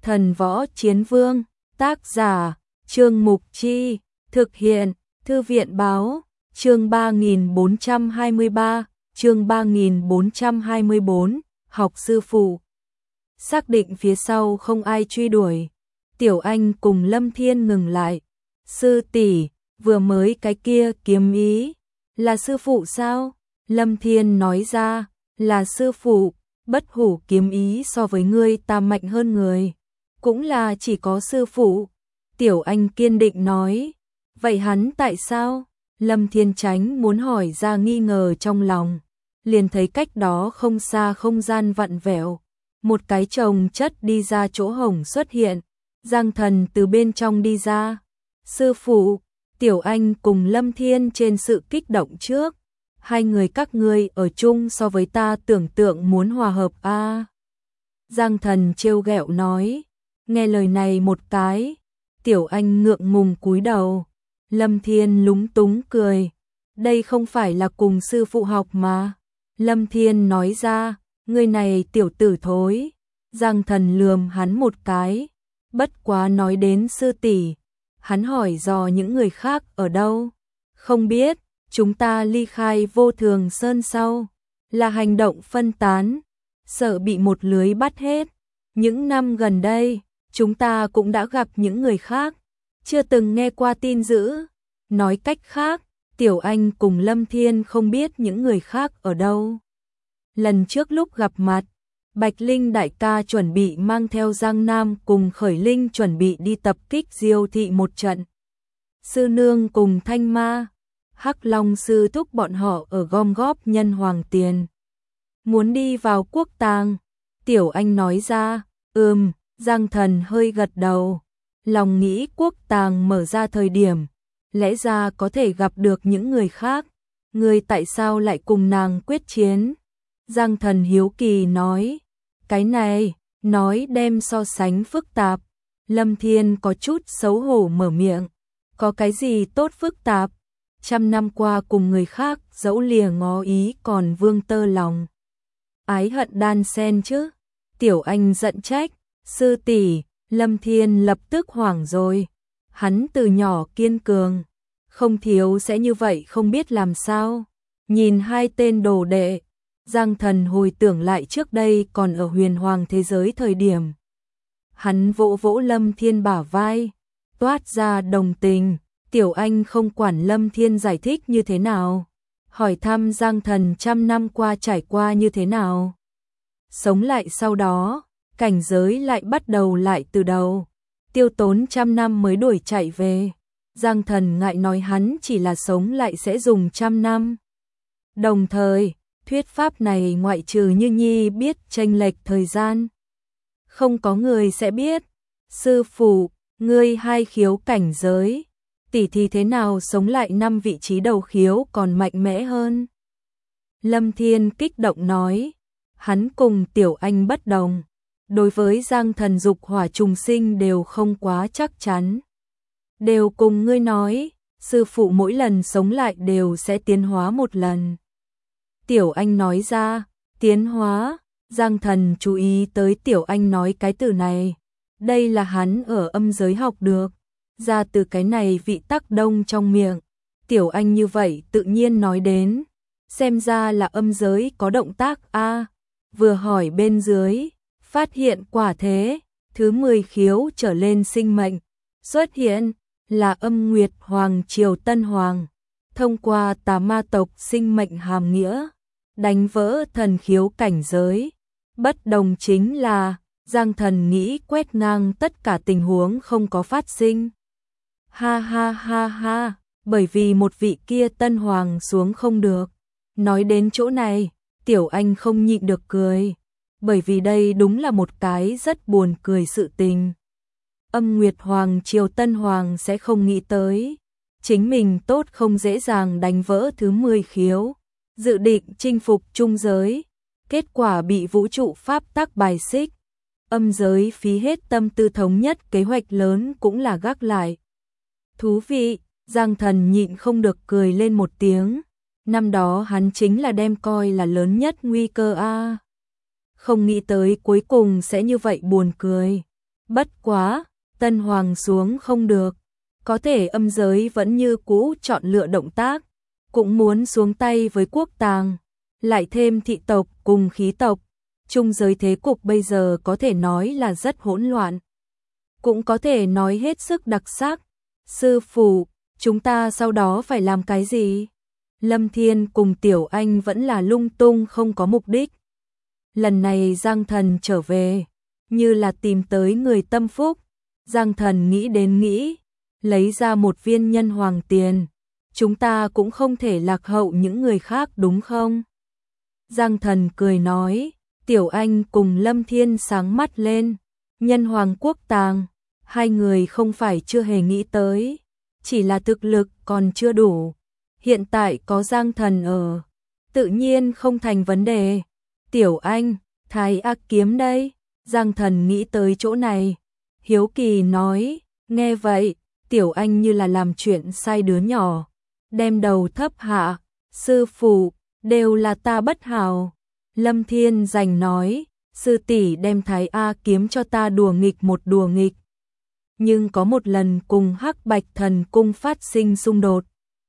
Thần Võ Chiến Vương, tác giả, Trương Mục Chi, thực hiện, Thư viện Báo, chương 3423, chương 3424, học sư phụ. Xác định phía sau không ai truy đuổi, Tiểu Anh cùng Lâm Thiên ngừng lại. Sư tỷ, vừa mới cái kia kiếm ý, là sư phụ sao? Lâm Thiên nói ra, là sư phụ, bất hủ kiếm ý so với ngươi ta mạnh hơn người. Cũng là chỉ có sư phụ. Tiểu Anh kiên định nói. Vậy hắn tại sao? Lâm Thiên tránh muốn hỏi ra nghi ngờ trong lòng. Liền thấy cách đó không xa không gian vặn vẹo. Một cái chồng chất đi ra chỗ hổng xuất hiện. Giang Thần từ bên trong đi ra. Sư phụ, Tiểu Anh cùng Lâm Thiên trên sự kích động trước. Hai người các ngươi ở chung so với ta tưởng tượng muốn hòa hợp a. Giang Thần trêu ghẹo nói. Nghe lời này một cái, Tiểu Anh ngượng ngùng cúi đầu. Lâm Thiên lúng túng cười. Đây không phải là cùng sư phụ học mà. Lâm Thiên nói ra, người này tiểu tử thối. Giang Thần lườm hắn một cái. Bất quá nói đến sư tỷ, hắn hỏi dò những người khác ở đâu. Không biết, chúng ta ly khai Vô Thường Sơn sau, là hành động phân tán, sợ bị một lưới bắt hết. Những năm gần đây, chúng ta cũng đã gặp những người khác, chưa từng nghe qua tin dữ. Nói cách khác, Tiểu Anh cùng Lâm Thiên không biết những người khác ở đâu. Lần trước lúc gặp mặt, Bạch Linh đại ca chuẩn bị mang theo Giang Nam cùng Khởi Linh chuẩn bị đi tập kích Diêu thị một trận. Sư nương cùng Thanh Ma, Hắc Long sư thúc bọn họ ở gom góp nhân hoàng tiền. Muốn đi vào quốc tàng. Tiểu Anh nói ra, Giang Thần hơi gật đầu. Lòng nghĩ quốc tàng mở ra thời điểm, lẽ ra có thể gặp được những người khác. Người tại sao lại cùng nàng quyết chiến? Giang Thần hiếu kỳ nói. Cái này, nói đem so sánh phức tạp. Lâm Thiên có chút xấu hổ mở miệng. Có cái gì tốt phức tạp? 100 năm qua cùng người khác dẫu lìa ngó ý còn vương tơ lòng. Ái hận đan sen chứ? Tiểu Anh giận trách. Sư tỷ, Lâm Thiên lập tức hoảng rồi. Hắn từ nhỏ kiên cường, không thiếu sẽ như vậy không biết làm sao. Nhìn hai tên đồ đệ, Giang Thần hồi tưởng lại trước đây còn ở huyền hoàng thế giới thời điểm. Hắn vỗ vỗ Lâm Thiên bả vai, toát ra đồng tình. Tiểu Anh không quản Lâm Thiên giải thích như thế nào, hỏi thăm Giang Thần 100 năm qua trải qua như thế nào. Sống lại sau đó, cảnh giới lại bắt đầu lại từ đầu, tiêu tốn 100 năm mới đuổi chạy về. Giang Thần ngại nói hắn chỉ là sống lại sẽ dùng 100 năm. Đồng thời, thuyết pháp này ngoại trừ Như Nhi biết chênh lệch thời gian, không có người sẽ biết. Sư phụ, ngươi hai khiếu cảnh giới, tỷ thì thế nào sống lại 5 vị trí đầu khiếu còn mạnh mẽ hơn? Lâm Thiên kích động nói. Hắn cùng Tiểu Anh bất đồng, đối với Giang Thần dục hỏa trùng sinh đều không quá chắc chắn. Đều cùng ngươi nói, sư phụ mỗi lần sống lại đều sẽ tiến hóa một lần. Tiểu Anh nói ra, tiến hóa. Giang Thần chú ý tới Tiểu Anh nói cái từ này. Đây là hắn ở âm giới học được, ra từ cái này vị tắc đông trong miệng. Tiểu Anh như vậy tự nhiên nói đến, xem ra là âm giới có động tác a. Vừa hỏi bên dưới, phát hiện quả thế, thứ 10 khiếu trở lên sinh mệnh xuất hiện là âm nguyệt hoàng triều tân hoàng. Thông qua tà ma tộc sinh mệnh hàm nghĩa, đánh vỡ thần khiếu cảnh giới. Bất đồng chính là, Giang Thần nghĩ quét ngang tất cả tình huống không có phát sinh. Ha ha ha ha, bởi vì một vị kia tân hoàng xuống không được. Nói đến chỗ này, Tiểu Anh không nhịn được cười, bởi vì đây đúng là một cái rất buồn cười sự tình. Âm Nguyệt Hoàng triều tân hoàng sẽ không nghĩ tới, chính mình tốt không dễ dàng đánh vỡ thứ 10 khiếu, dự định chinh phục trung giới, kết quả bị vũ trụ pháp tắc bài xích. Âm giới phí hết tâm tư thống nhất kế hoạch lớn cũng là gác lại. Thú vị, Giang Thần nhịn không được cười lên một tiếng. Năm đó hắn chính là đem coi là lớn nhất nguy cơ a. Không nghĩ tới cuối cùng sẽ như vậy buồn cười. Bất quá, Tân Hoàng xuống không được, có thể âm giới vẫn như cũ chọn lựa động tác, cũng muốn xuống tay với quốc tàng, lại thêm thị tộc cùng khí tộc, trung giới thế cục bây giờ có thể nói là rất hỗn loạn. Cũng có thể nói hết sức đặc sắc. Sư phụ, chúng ta sau đó phải làm cái gì? Lâm Thiên cùng Tiểu Anh vẫn là lung tung không có mục đích. Lần này Giang Thần trở về, như là tìm tới người tâm phúc. Giang Thần nghĩ đến nghĩ, lấy ra một viên nhân hoàng tiền. Chúng ta cũng không thể lạc hậu những người khác đúng không? Giang Thần cười nói, Tiểu Anh cùng Lâm Thiên sáng mắt lên. Nhân hoàng quốc tàng, hai người không phải chưa hề nghĩ tới, chỉ là thực lực còn chưa đủ. Hiện tại có Giang Thần ở, tự nhiên không thành vấn đề. Tiểu Anh, Thái Ác kiếm đây. Giang Thần nghĩ tới chỗ này, hiếu kỳ nói, nghe vậy, Tiểu Anh như là làm chuyện sai đứa nhỏ, đem đầu thấp hạ, sư phụ, đều là ta bất hảo. Lâm Thiên giành nói, sư tỷ đem Thái A kiếm cho ta đùa nghịch một đùa nghịch. Nhưng có một lần cùng Hắc Bạch Thần Cung phát sinh xung đột.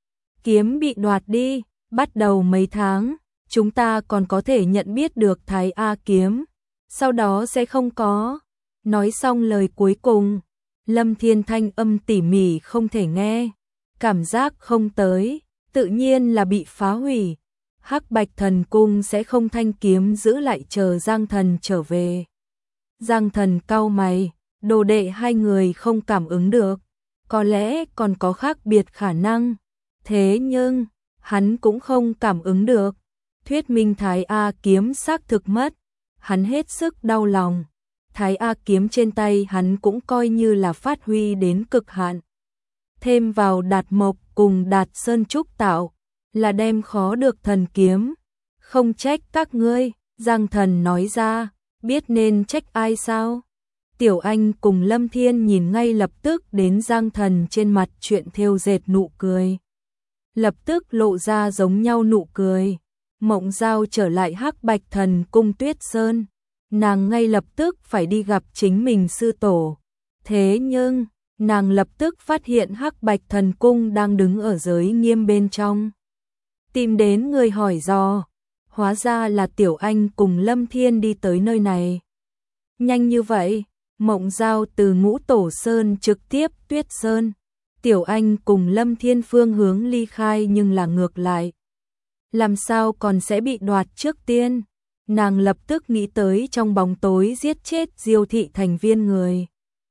Kiếm bị đoạt đi, bắt đầu mấy tháng, chúng ta còn có thể nhận biết được Thái A kiếm, sau đó sẽ không có. Nói xong lời cuối cùng, Lâm Thiên thanh âm tỉ mỉ không thể nghe, cảm giác không tới, tự nhiên là bị phá hủy. Hắc Bạch Thần Cung sẽ không thanh kiếm giữ lại chờ Giang Thần trở về. Giang Thần cau mày, đồ đệ hai người không cảm ứng được, có lẽ còn có khác biệt khả năng. Thế nhưng, hắn cũng không cảm ứng được. Thuyết minh Thái A kiếm xác thực mất, hắn hết sức đau lòng. Thái A kiếm trên tay hắn cũng coi như là phát huy đến cực hạn. Thêm vào Đạt Mộc cùng Đạt Sơn Trúc tạo, là đem khó được thần kiếm. Không trách các ngươi, Giang Thần nói ra, biết nên trách ai sao? Tiểu Anh cùng Lâm Thiên nhìn ngay lập tức đến Giang Thần trên mặt chuyện thêu dệt nụ cười. Lập tức lộ ra giống nhau nụ cười. Mộng Giao trở lại Hắc Bạch Thần Cung Tuyết Sơn, nàng ngay lập tức phải đi gặp chính mình sư tổ. Thế nhưng, nàng lập tức phát hiện Hắc Bạch Thần Cung đang đứng ở giới nghiêm bên trong. Tìm đến người hỏi dò, hóa ra là Tiểu Anh cùng Lâm Thiên đi tới nơi này. Nhanh như vậy, Mộng Giao từ Ngũ Tổ Sơn trực tiếp Tuyết Sơn. Tiểu Anh cùng Lâm Thiên phương hướng ly khai nhưng là ngược lại. Làm sao còn sẽ bị đoạt trước tiên? Nàng lập tức nghĩ tới trong bóng tối giết chết Diêu thị thành viên người.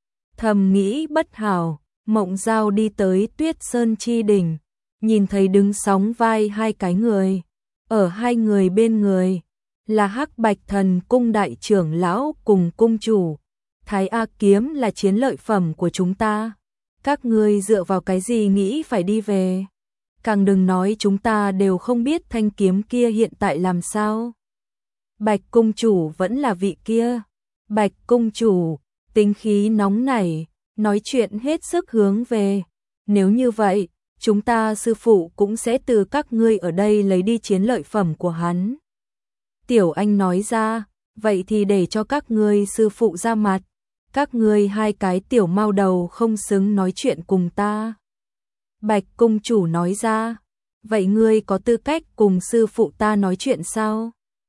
Thầm nghĩ bất hảo, Mộng Giao đi tới Tuyết Sơn chi đỉnh, nhìn thấy đứng sóng vai hai cái người. Ở hai người bên người là Hắc Bạch Thần Cung đại trưởng lão cùng cung chủ. Thái A kiếm là chiến lợi phẩm của chúng ta. Các ngươi dựa vào cái gì nghĩ phải đi về? Càng đừng nói chúng ta đều không biết thanh kiếm kia hiện tại làm sao. Bạch cung chủ vẫn là vị kia. Bạch cung chủ, tính khí nóng nảy, nói chuyện hết sức hướng về. Nếu như vậy, chúng ta sư phụ cũng sẽ từ các ngươi ở đây lấy đi chiến lợi phẩm của hắn. Tiểu Anh nói ra, vậy thì để cho các ngươi sư phụ ra mặt. Các ngươi hai cái tiểu mau đầu không xứng nói chuyện cùng ta. Bạch cung chủ nói ra, vậy ngươi có tư cách cùng sư phụ ta nói chuyện sao?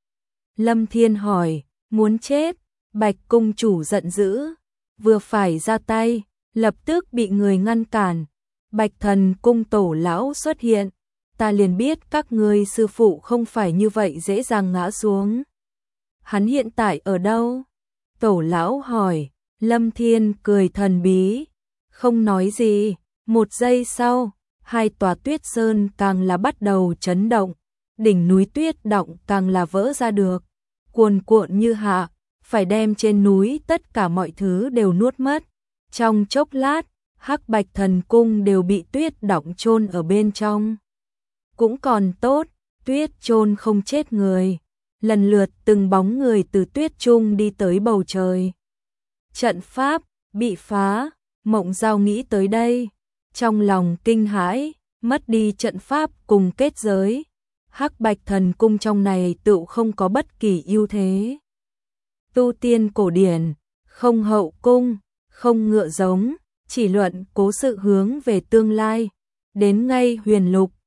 Lâm Thiên hỏi, muốn chết? Bạch cung chủ giận dữ, vừa phải ra tay, lập tức bị người ngăn cản. Bạch Thần Cung tổ lão xuất hiện, ta liền biết các ngươi sư phụ không phải như vậy dễ dàng ngã xuống. Hắn hiện tại ở đâu? Tổ lão hỏi. Lâm Thiên cười thần bí, không nói gì. Một giây sau, hai tòa tuyết sơn càng là bắt đầu chấn động, đỉnh núi tuyết động càng là vỡ ra được, cuồn cuộn như hạ, phải đem trên núi tất cả mọi thứ đều nuốt mất. Trong chốc lát, Hắc Bạch Thần Cung đều bị tuyết động chôn ở bên trong. Cũng còn tốt, tuyết chôn không chết người, lần lượt từng bóng người từ tuyết trung đi tới bầu trời. Trận pháp bị phá, Mộng Giao nghĩ tới đây, trong lòng kinh hãi, mất đi trận pháp cùng kết giới. Hắc Bạch Thần Cung trong này tựu không có bất kỳ ưu thế. Tu tiên cổ điển, không hậu cung, không ngựa giống, chỉ luận cố sự hướng về tương lai. Đến ngay Huyền Lục,